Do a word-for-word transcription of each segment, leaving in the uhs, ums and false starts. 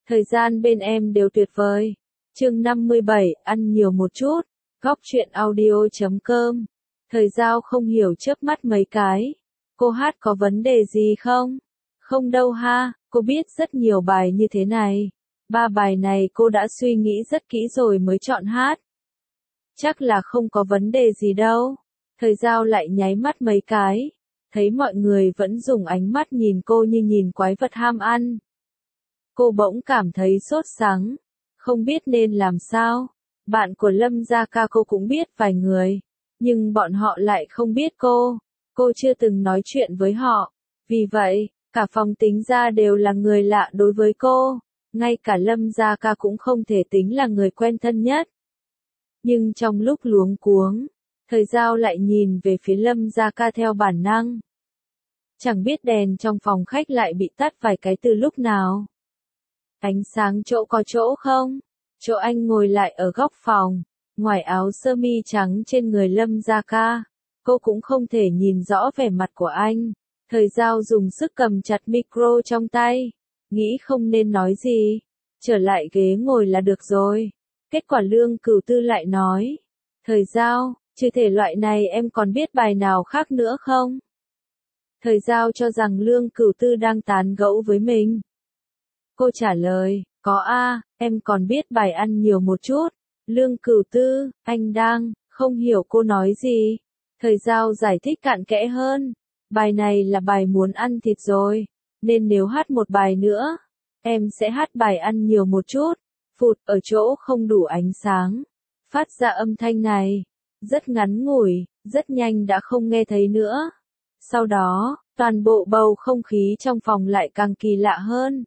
Thời gian bên em đều tuyệt vời. Chương năm mươi bảy, ăn nhiều một chút. Góc truyện audio chấm com. Thời Giao không hiểu chớp mắt mấy cái. Cô hát có vấn đề gì không? Không đâu ha, cô biết rất nhiều bài như thế này. Ba bài này cô đã suy nghĩ rất kỹ rồi mới chọn hát. Chắc là không có vấn đề gì đâu. Thời Giao lại nháy mắt mấy cái. Thấy mọi người vẫn dùng ánh mắt nhìn cô như nhìn quái vật ham ăn. Cô bỗng cảm thấy sốt sắng. Không biết nên làm sao. Bạn của Lâm Gia Ca cô cũng biết vài người. Nhưng bọn họ lại không biết cô. Cô chưa từng nói chuyện với họ. Vì vậy, cả phòng tính ra đều là người lạ đối với cô. Ngay cả Lâm Gia Ca cũng không thể tính là người quen thân nhất. Nhưng trong lúc luống cuống, Thời Giao lại nhìn về phía Lâm Gia Ca theo bản năng. Chẳng biết đèn trong phòng khách lại bị tắt vài cái từ lúc nào. Ánh sáng chỗ có chỗ không? Chỗ anh ngồi lại ở góc phòng, ngoài áo sơ mi trắng trên người Lâm Gia Ca, cô cũng không thể nhìn rõ vẻ mặt của anh. Thời Giao dùng sức cầm chặt micro trong tay, nghĩ không nên nói gì, trở lại ghế ngồi là được rồi. Kết quả Lương Cửu Tư lại nói, Thời Giao, trừ thể loại này em còn biết bài nào khác nữa không? Thời Giao cho rằng Lương Cửu Tư đang tán gẫu với mình. Cô trả lời, có a, em còn biết bài ăn nhiều một chút. Lương Cửu Tư, anh đang, không hiểu cô nói gì. Thời Giao giải thích cặn kẽ hơn. Bài này là bài muốn ăn thịt rồi. Nên nếu hát một bài nữa, em sẽ hát bài ăn nhiều một chút. Phụt ở chỗ không đủ ánh sáng. Phát ra âm thanh này. Rất ngắn ngủi, rất nhanh đã không nghe thấy nữa. Sau đó, toàn bộ bầu không khí trong phòng lại càng kỳ lạ hơn.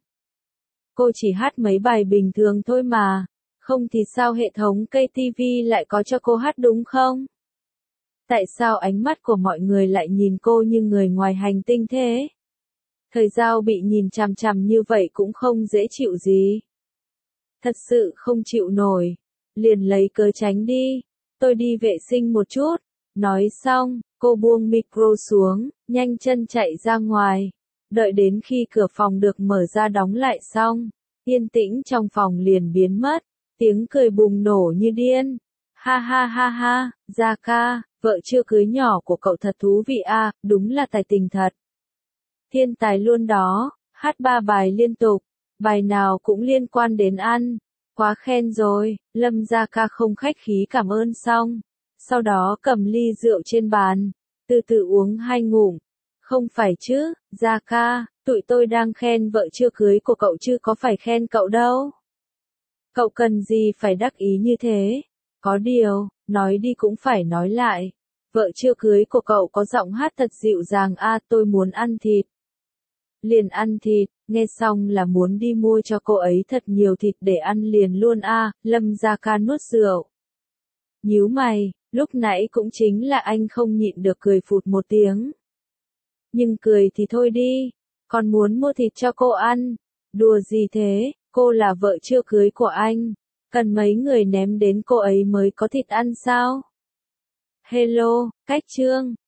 Cô chỉ hát mấy bài bình thường thôi mà, không thì sao hệ thống ca tê vê lại có cho cô hát đúng không? Tại sao ánh mắt của mọi người lại nhìn cô như người ngoài hành tinh thế? Thời Giao bị nhìn chằm chằm như vậy cũng không dễ chịu gì. Thật sự không chịu nổi, liền lấy cớ tránh đi, tôi đi vệ sinh một chút. Nói xong, cô buông micro xuống, nhanh chân chạy ra ngoài. Đợi đến khi cửa phòng được mở ra đóng lại xong, yên tĩnh trong phòng liền biến mất, tiếng cười bùng nổ như điên. Ha ha ha ha, Gia Ca, vợ chưa cưới nhỏ của cậu thật thú vị a, đúng là tài tình thật. Thiên tài luôn đó, hát ba bài liên tục, bài nào cũng liên quan đến ăn. Quá khen rồi, Lâm Gia Ca không khách khí cảm ơn xong. Sau đó cầm ly rượu trên bàn, từ từ uống hai ngụm. Không phải chứ, Gia Ca, tụi tôi đang khen vợ chưa cưới của cậu chứ có phải khen cậu đâu. Cậu cần gì phải đắc ý như thế? Có điều, nói đi cũng phải nói lại. Vợ chưa cưới của cậu có giọng hát thật dịu dàng a, tôi muốn ăn thịt. Liền ăn thịt, nghe xong là muốn đi mua cho cô ấy thật nhiều thịt để ăn liền luôn a. Lâm Gia Ca nuốt rượu. Nhíu mày, lúc nãy cũng chính là anh không nhịn được cười phụt một tiếng. Nhưng cười thì thôi đi, còn muốn mua thịt cho cô ăn. Đùa gì thế, cô là vợ chưa cưới của anh. Cần mấy người ném đến cô ấy mới có thịt ăn sao? Hello, Cách Trương,